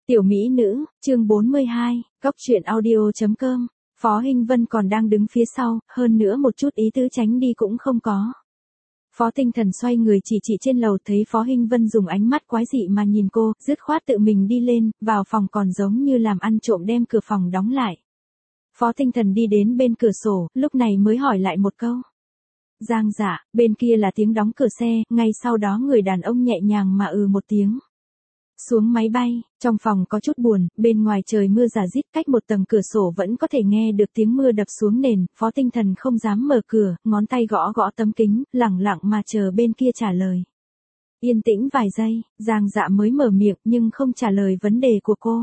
Tiểu mỹ nữ, chương 42, góc truyện audio.com. Phó Hinh Vân còn đang đứng phía sau, hơn nữa một chút ý tứ tránh đi cũng không có. Phó Tinh Thần xoay người chỉ trên lầu, thấy Phó Hinh Vân dùng ánh mắt quái dị mà nhìn cô, dứt khoát tự mình đi lên, vào phòng còn giống như làm ăn trộm đem cửa phòng đóng lại. Phó Tinh Thần đi đến bên cửa sổ, lúc này mới hỏi lại một câu. Giang Dạ, bên kia là tiếng đóng cửa xe, ngay sau đó người đàn ông nhẹ nhàng mà một tiếng. Xuống máy bay, trong phòng có chút buồn, bên ngoài trời mưa rả rít, cách một tầng cửa sổ vẫn có thể nghe được tiếng mưa đập xuống nền. Phó Tinh Thần không dám mở cửa, ngón tay gõ gõ tấm kính, lẳng lặng mà chờ bên kia trả lời. Yên tĩnh vài giây, Giang Dạ mới mở miệng nhưng không trả lời vấn đề của cô.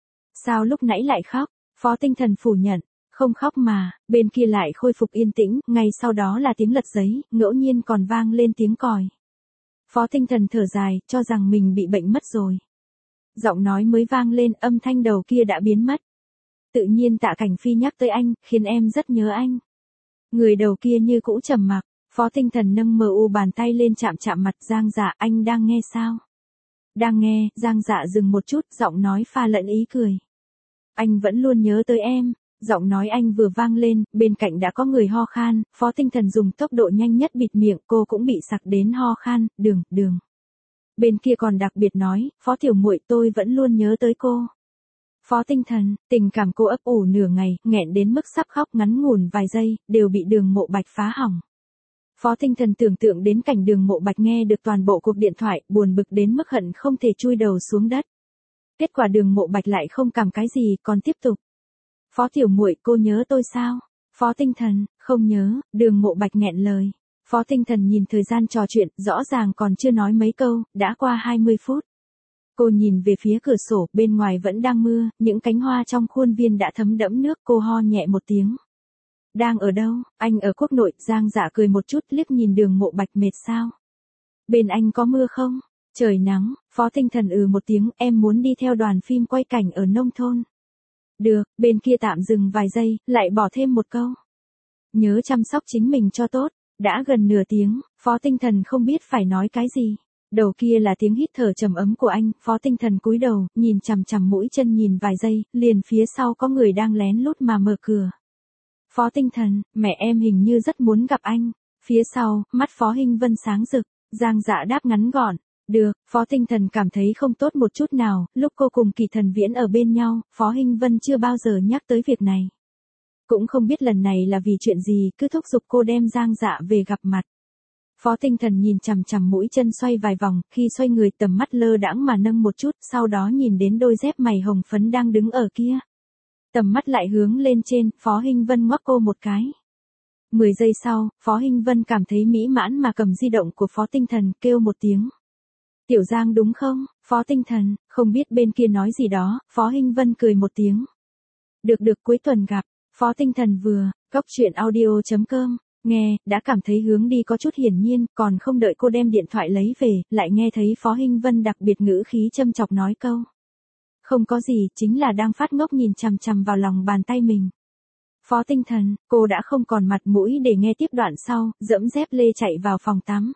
Sao lúc nãy lại khóc? Phó Tinh Thần phủ nhận. Không khóc mà, bên kia lại khôi phục yên tĩnh, ngay sau đó là tiếng lật giấy, ngẫu nhiên còn vang lên tiếng còi. Phó Tinh Thần thở dài, cho rằng mình bị bệnh mất rồi. Giọng nói mới vang lên, âm thanh đầu kia đã biến mất. Tự nhiên Tạ Cảnh Phi nhắc tới anh, khiến em rất nhớ anh. Người đầu kia như cũ trầm mặc. Phó Tinh Thần nâng bàn tay lên chạm mặt Giang Dạ, anh đang nghe sao? Đang nghe. Giang Dạ dừng một chút, giọng nói pha lẫn ý cười. Anh vẫn luôn nhớ tới em. Giọng nói anh vừa vang lên, bên cạnh đã có người ho khan, Phó Tinh Thần dùng tốc độ nhanh nhất bịt miệng, cô cũng bị sặc đến ho khan, đường. Bên kia còn đặc biệt nói, Phó tiểu muội, tôi vẫn luôn nhớ tới cô. Phó Tinh Thần, tình cảm cô ấp ủ nửa ngày, nghẹn đến mức sắp khóc, ngắn ngủn vài giây, đều bị Đường Mộ Bạch phá hỏng. Phó Tinh Thần tưởng tượng đến cảnh Đường Mộ Bạch nghe được toàn bộ cuộc điện thoại, buồn bực đến mức hận không thể chui đầu xuống đất. Kết quả Đường Mộ Bạch lại không cảm cái gì, còn tiếp tục. Phó tiểu muội, cô nhớ tôi sao? Phó Tinh Thần, không nhớ. Đường Mộ Bạch nghẹn lời. Phó Tinh Thần nhìn thời gian trò chuyện, rõ ràng còn chưa nói mấy câu, đã qua 20 phút. Cô nhìn về phía cửa sổ, bên ngoài vẫn đang mưa, những cánh hoa trong khuôn viên đã thấm đẫm nước, cô ho nhẹ một tiếng. Đang ở đâu? Anh ở quốc nội. Giang Dạ cười một chút, liếc nhìn Đường Mộ Bạch, mệt sao? Bên anh có mưa không? Trời nắng. Phó Tinh Thần một tiếng, em muốn đi theo đoàn phim quay cảnh ở nông thôn. Được. Bên kia tạm dừng vài giây, lại bỏ thêm một câu. Nhớ chăm sóc chính mình cho tốt. Đã gần nửa tiếng, Phó Tinh Thần không biết phải nói cái gì. Đầu kia là tiếng hít thở trầm ấm của anh. Phó Tinh Thần cúi đầu, nhìn chằm mũi chân nhìn vài giây, liền phía sau có người đang lén lút mà mở cửa. Phó Tinh Thần, mẹ em hình như rất muốn gặp anh. Phía sau, mắt Phó Hinh Vân sáng rực. Giang Dạ đáp ngắn gọn. Được. Phó Tinh Thần cảm thấy không tốt một chút nào. Lúc cô cùng Kỳ Thần Viễn ở bên nhau, Phó Hinh Vân chưa bao giờ nhắc tới việc này. Cũng không biết lần này là vì chuyện gì, cứ thúc giục cô đem Giang Dạ về gặp mặt. Phó Tinh Thần nhìn chằm mũi chân xoay vài vòng, khi xoay người tầm mắt lơ đãng mà nâng một chút, sau đó nhìn đến đôi dép mày hồng phấn đang đứng ở kia. Tầm mắt lại hướng lên trên, Phó Hinh Vân ngoắc cô một cái. 10 giây sau, Phó Hinh Vân cảm thấy mỹ mãn mà cầm di động của Phó Tinh Thần, kêu một tiếng. Tiểu Giang đúng không? Phó Tinh Thần, không biết bên kia nói gì đó. Phó Hinh Vân cười một tiếng. Được cuối tuần gặp. Phó Tinh Thần vừa, góc truyện audio.com, nghe, đã cảm thấy hướng đi có chút hiển nhiên, còn không đợi cô đem điện thoại lấy về, lại nghe thấy Phó Hinh Vân đặc biệt ngữ khí châm chọc nói câu. Không có gì, chính là đang phát ngốc nhìn chằm vào lòng bàn tay mình. Phó Tinh Thần, cô đã không còn mặt mũi để nghe tiếp đoạn sau, dẫm dép lê chạy vào phòng tắm.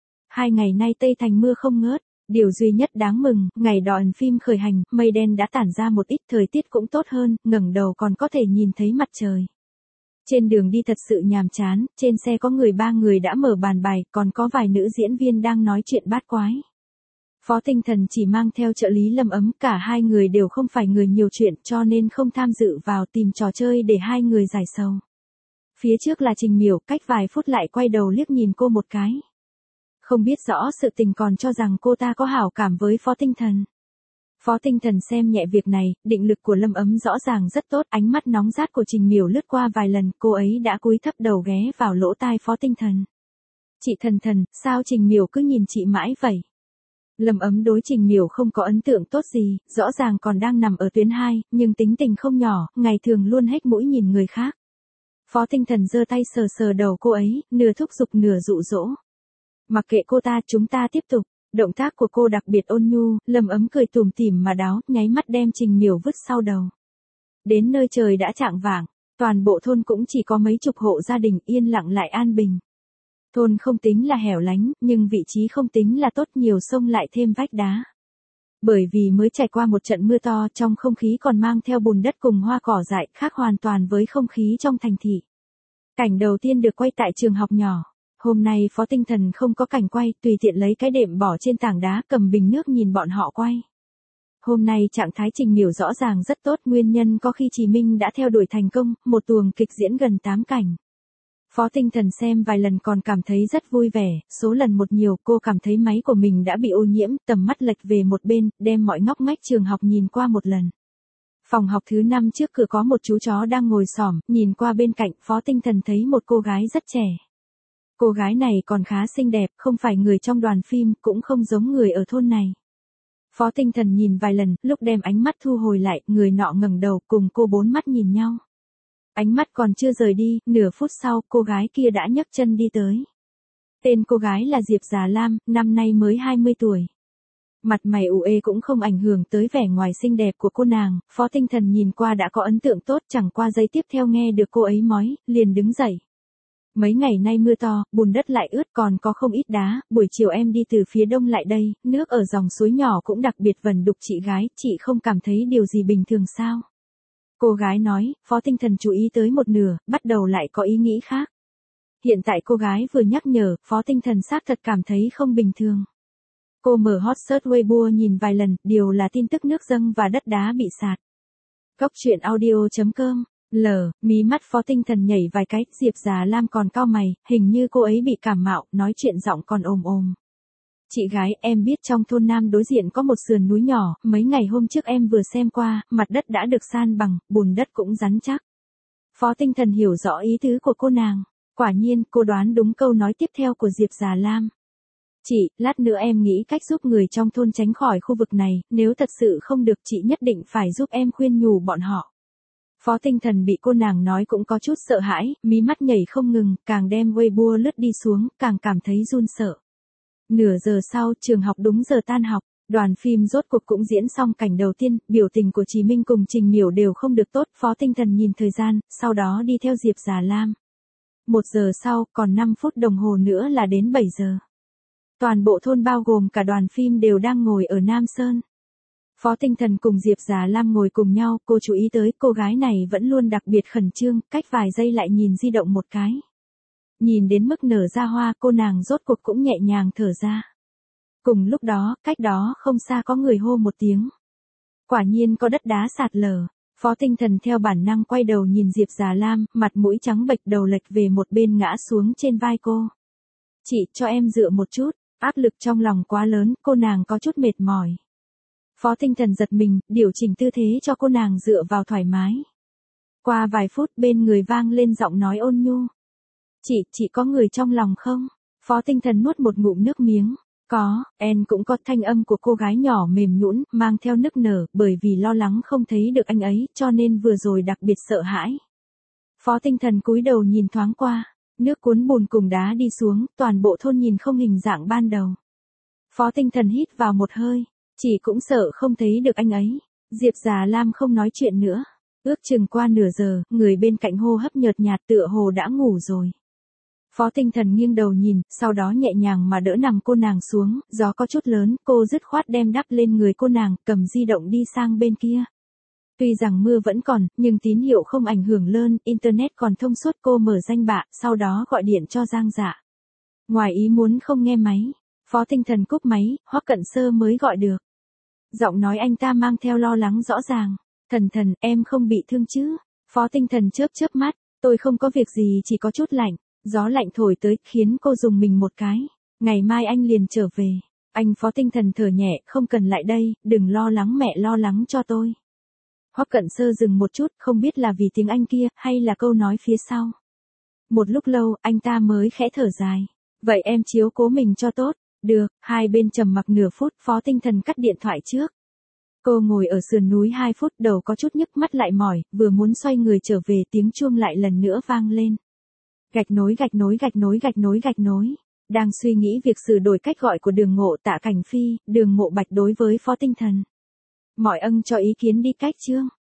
2 ngày nay Tây Thành mưa không ngớt. Điều duy nhất đáng mừng, ngày đoàn phim khởi hành, mây đen đã tản ra một ít, thời tiết cũng tốt hơn, ngẩng đầu còn có thể nhìn thấy mặt trời. Trên đường đi thật sự nhàm chán, trên xe có 3 người đã mở bàn bài, còn có vài nữ diễn viên đang nói chuyện bát quái. Phó Tinh Thần chỉ mang theo trợ lý Lâm Ấm, cả hai người đều không phải người nhiều chuyện cho nên không tham dự vào, tìm trò chơi để hai người giải sầu. Phía trước là Trình Miểu, cách vài phút lại quay đầu liếc nhìn cô một cái. Không biết rõ sự tình còn cho rằng cô ta có hảo cảm với Phó Tinh Thần. Phó Tinh Thần xem nhẹ việc này, định lực của Lâm Ấm rõ ràng rất tốt, ánh mắt nóng rát của Trình Miểu lướt qua vài lần, cô ấy đã cúi thấp đầu ghé vào lỗ tai Phó Tinh Thần. Chị Thần, sao Trình Miểu cứ nhìn chị mãi vậy? Lâm Ấm đối Trình Miểu không có ấn tượng tốt gì, rõ ràng còn đang nằm ở tuyến 2, nhưng tính tình không nhỏ, ngày thường luôn hết mũi nhìn người khác. Phó Tinh Thần giơ tay sờ đầu cô ấy, nửa thúc giục nửa dụ dỗ. Mặc kệ cô ta, chúng ta tiếp tục. Động tác của cô đặc biệt ôn nhu, Lâm Ấm cười tủm tỉm mà đáo, nháy mắt đem Trình Miểu vứt sau đầu. Đến nơi trời đã chạng vạng, toàn bộ thôn cũng chỉ có mấy chục hộ gia đình, yên lặng lại an bình. Thôn không tính là hẻo lánh, nhưng vị trí không tính là tốt, nhiều sông lại thêm vách đá. Bởi vì mới trải qua một trận mưa to, trong không khí còn mang theo bùn đất cùng hoa cỏ dại, khác hoàn toàn với không khí trong thành thị. Cảnh đầu tiên được quay tại trường học nhỏ. Hôm nay Phó Tinh Thần không có cảnh quay, tùy tiện lấy cái đệm bỏ trên tảng đá, cầm bình nước nhìn bọn họ quay. Hôm nay trạng thái Trình Miểu rõ ràng rất tốt, nguyên nhân có khi Chí Minh đã theo đuổi thành công, một tuồng kịch diễn gần 8 cảnh. Phó Tinh Thần xem vài lần còn cảm thấy rất vui vẻ, số lần một nhiều, cô cảm thấy máy của mình đã bị ô nhiễm, tầm mắt lệch về một bên, đem mọi ngóc ngách trường học nhìn qua một lần. Phòng học thứ 5 trước cửa có một chú chó đang ngồi xổm, nhìn qua bên cạnh, Phó Tinh Thần thấy một cô gái rất trẻ. Cô gái này còn khá xinh đẹp, không phải người trong đoàn phim, cũng không giống người ở thôn này. Phó Tinh Thần nhìn vài lần, lúc đem ánh mắt thu hồi lại, người nọ ngẩng đầu, cùng cô bốn mắt nhìn nhau. Ánh mắt còn chưa rời đi, nửa phút sau, cô gái kia đã nhấc chân đi tới. Tên cô gái là Diệp Già Lam, năm nay mới 20 tuổi. Mặt mày ủ ê cũng không ảnh hưởng tới vẻ ngoài xinh đẹp của cô nàng, Phó Tinh Thần nhìn qua đã có ấn tượng tốt, chẳng qua giây tiếp theo nghe được cô ấy mói, liền đứng dậy. Mấy ngày nay mưa to, bùn đất lại ướt, còn có không ít đá, buổi chiều em đi từ phía đông lại đây, nước ở dòng suối nhỏ cũng đặc biệt vẩn đục chị gái, chị không cảm thấy điều gì bình thường sao? Cô gái nói, Phó Tinh Thần chú ý tới một nửa, bắt đầu lại có ý nghĩ khác. Hiện tại cô gái vừa nhắc nhở, Phó Tinh Thần xác thật cảm thấy không bình thường. Cô mở hot search Weibo nhìn vài lần, điều là tin tức nước dâng và đất đá bị sạt. Cốc truyện audio.com mí mắt Phó Tinh Thần nhảy vài cái, Diệp Già Lam còn cau mày, hình như cô ấy bị cảm mạo, nói chuyện giọng còn ồm ồm. Chị gái, em biết trong thôn Nam đối diện có một sườn núi nhỏ, mấy ngày hôm trước em vừa xem qua, mặt đất đã được san bằng, bùn đất cũng rắn chắc. Phó Tinh Thần hiểu rõ ý tứ của cô nàng. Quả nhiên, cô đoán đúng câu nói tiếp theo của Diệp Già Lam. Chị, lát nữa em nghĩ cách giúp người trong thôn tránh khỏi khu vực này, nếu thật sự không được chị nhất định phải giúp em khuyên nhủ bọn họ. Phó Tinh Thần bị cô nàng nói cũng có chút sợ hãi, mí mắt nhảy không ngừng, càng đem Weibo lướt đi xuống, càng cảm thấy run sợ. Nửa giờ sau, trường học đúng giờ tan học, đoàn phim rốt cuộc cũng diễn xong cảnh đầu tiên, biểu tình của Chí Minh cùng Trình Miểu đều không được tốt, Phó Tinh Thần nhìn thời gian, sau đó đi theo Diệp Già Lam. 1 giờ sau, còn 5 phút đồng hồ nữa là đến 7 giờ. Toàn bộ thôn bao gồm cả đoàn phim đều đang ngồi ở Nam Sơn. Phó Tinh Thần cùng Diệp Già Lam ngồi cùng nhau, cô chú ý tới cô gái này vẫn luôn đặc biệt khẩn trương, cách vài giây lại nhìn di động một cái. Nhìn đến mức nở ra hoa, cô nàng rốt cuộc cũng nhẹ nhàng thở ra. Cùng lúc đó, cách đó không xa có người hô một tiếng. Quả nhiên có đất đá sạt lở. Phó Tinh Thần theo bản năng quay đầu nhìn Diệp Già Lam, mặt mũi trắng bệch, đầu lệch về một bên ngã xuống trên vai cô. Chị, cho em dựa một chút, áp lực trong lòng quá lớn, cô nàng có chút mệt mỏi. Phó Tinh Thần giật mình, điều chỉnh tư thế cho cô nàng dựa vào thoải mái. Qua vài phút bên người vang lên giọng nói ôn nhu. Chị có người trong lòng không? Phó Tinh Thần nuốt một ngụm nước miếng. Có, em cũng có, thanh âm của cô gái nhỏ mềm nhũn, mang theo nức nở, bởi vì lo lắng không thấy được anh ấy, cho nên vừa rồi đặc biệt sợ hãi. Phó Tinh Thần cúi đầu nhìn thoáng qua, nước cuốn bùn cùng đá đi xuống, toàn bộ thôn nhìn không hình dạng ban đầu. Phó Tinh Thần hít vào một hơi, chỉ cũng sợ không thấy được anh ấy. Diệp Già Lam không nói chuyện nữa. Ước chừng qua nửa giờ, người bên cạnh hô hấp nhợt nhạt, tựa hồ đã ngủ rồi. Phó Tinh Thần nghiêng đầu nhìn, sau đó nhẹ nhàng mà đỡ nằm cô nàng xuống, gió có chút lớn, cô dứt khoát đem đắp lên người cô nàng, cầm di động đi sang bên kia. Tuy rằng mưa vẫn còn, nhưng tín hiệu không ảnh hưởng lớn, internet còn thông suốt, cô mở danh bạ, sau đó gọi điện cho Giang Dạ. Ngoài ý muốn không nghe máy, Phó Tinh Thần cúp máy, Hoắc Cận Sơ mới gọi được. Giọng nói anh ta mang theo lo lắng rõ ràng. Thần, em không bị thương chứ? Phó Tinh Thần chớp mắt, tôi không có việc gì, chỉ có chút lạnh. Gió lạnh thổi tới, khiến cô dùng mình một cái. Ngày mai anh liền trở về. Anh Phó Tinh Thần thở nhẹ, không cần lại đây, đừng lo lắng, mẹ lo lắng cho tôi. Hoắc Cận Sơ dừng một chút, không biết là vì tiếng Anh kia, hay là câu nói phía sau. Một lúc lâu, anh ta mới khẽ thở dài. Vậy em chiếu cố mình cho tốt. Được, hai bên trầm mặc nửa phút, Phó Tinh Thần cắt điện thoại trước. Cô ngồi ở sườn núi 2 phút, đầu có chút nhức, mắt lại mỏi, vừa muốn xoay người trở về, tiếng chuông lại lần nữa vang lên. Gạch nối. Đang suy nghĩ việc sửa đổi cách gọi của Đường Ngộ, Tạ Cảnh Phi, Đường Mộ Bạch đối với Phó Tinh Thần. Mọi ân cho ý kiến đi cách chương.